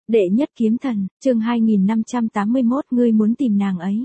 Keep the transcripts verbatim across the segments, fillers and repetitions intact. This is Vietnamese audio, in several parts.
Đệ nhất kiếm thần, chương hai nghìn năm trăm tám mươi mốt, ngươi muốn tìm nàng ấy.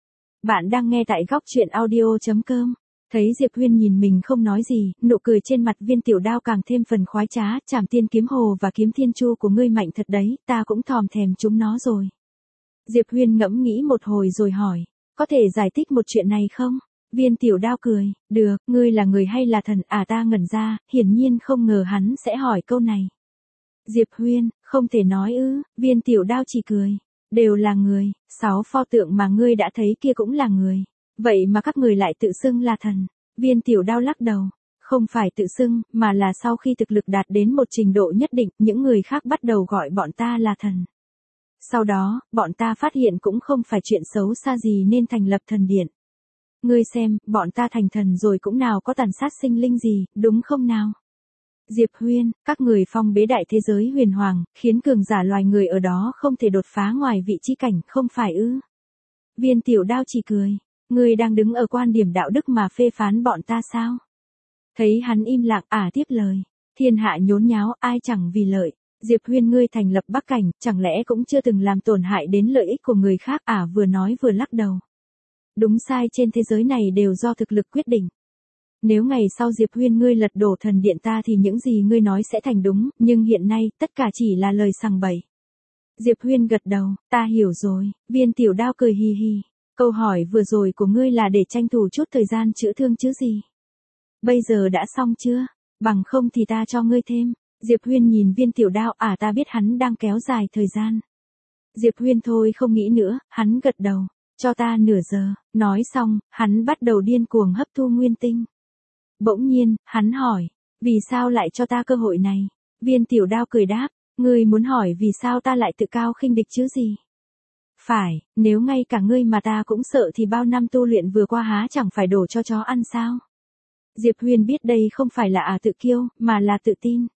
Bạn đang nghe tại góc truyện audio chấm com. Thấy Diệp Huyên nhìn mình không nói gì, nụ cười trên mặt Viên Tiểu Đao càng thêm phần khoái trá, Trảm Tiên Kiếm Hồ và Kiếm Thiên Chu của ngươi mạnh thật đấy, ta cũng thòm thèm chúng nó rồi. Diệp Huyên ngẫm nghĩ một hồi rồi hỏi, có thể giải thích một chuyện này không? Viên Tiểu Đao cười, được, ngươi là người hay là thần? À, ta ngẩn ra, hiển nhiên không ngờ hắn sẽ hỏi câu này. Diệp Huyên, không thể nói ư? Viên Tiểu Đao chỉ cười, đều là người, sáu pho tượng mà ngươi đã thấy kia cũng là người. Vậy mà các người lại tự xưng là thần. Viên Tiểu Đao lắc đầu, không phải tự xưng, mà là sau khi thực lực đạt đến một trình độ nhất định, những người khác bắt đầu gọi bọn ta là thần. Sau đó, bọn ta phát hiện cũng không phải chuyện xấu xa gì nên thành lập thần điện. Ngươi xem, bọn ta thành thần rồi cũng nào có tàn sát sinh linh gì, đúng không nào? Diệp Huyên, các người phong bế đại thế giới huyền hoàng, khiến cường giả loài người ở đó không thể đột phá ngoài vị chi cảnh, không phải ư? Viên Tiểu Đao chỉ cười, ngươi đang đứng ở quan điểm đạo đức mà phê phán bọn ta sao? Thấy hắn im lặng, ả tiếp lời, thiên hạ nhốn nháo, ai chẳng vì lợi. Diệp Huyên, ngươi thành lập Bắc Cảnh, chẳng lẽ cũng chưa từng làm tổn hại đến lợi ích của người khác? Ả vừa nói vừa lắc đầu. Đúng sai trên thế giới này đều do thực lực quyết định. Nếu ngày sau Diệp Huyên ngươi lật đổ thần điện ta thì những gì ngươi nói sẽ thành đúng, nhưng hiện nay, tất cả chỉ là lời sằng bậy. Diệp Huyên gật đầu, ta hiểu rồi. Viên Tiểu Đao cười hì hì. Câu hỏi vừa rồi của ngươi là để tranh thủ chút thời gian chữa thương chứ gì? Bây giờ đã xong chưa? Bằng không thì ta cho ngươi thêm. Diệp Huyên nhìn Viên Tiểu Đao, à, ta biết hắn đang kéo dài thời gian. Diệp Huyên thôi không nghĩ nữa, hắn gật đầu, cho ta nửa giờ. Nói xong, hắn bắt đầu điên cuồng hấp thu nguyên tinh. Bỗng nhiên, hắn hỏi, vì sao lại cho ta cơ hội này? Viên Tiểu Đao cười đáp, ngươi muốn hỏi vì sao ta lại tự cao khinh địch chứ gì? Phải, nếu ngay cả ngươi mà ta cũng sợ thì bao năm tu luyện vừa qua há chẳng phải đổ cho chó ăn sao? Diệp Huyên biết đây không phải là ả tự kiêu, mà là tự tin.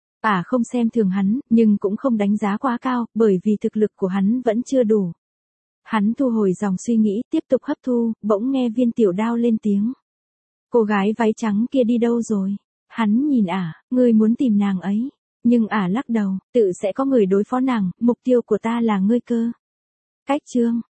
Ả không xem thường hắn, nhưng cũng không đánh giá quá cao, bởi vì thực lực của hắn vẫn chưa đủ. Hắn thu hồi dòng suy nghĩ, tiếp tục hấp thu, bỗng nghe Viên Tiểu Đao lên tiếng. Cô gái váy trắng kia đi đâu rồi? Hắn nhìn ả, ngươi muốn tìm nàng ấy. Nhưng ả lắc đầu, tự sẽ có người đối phó nàng, mục tiêu của ta là ngươi cơ. Cách chương.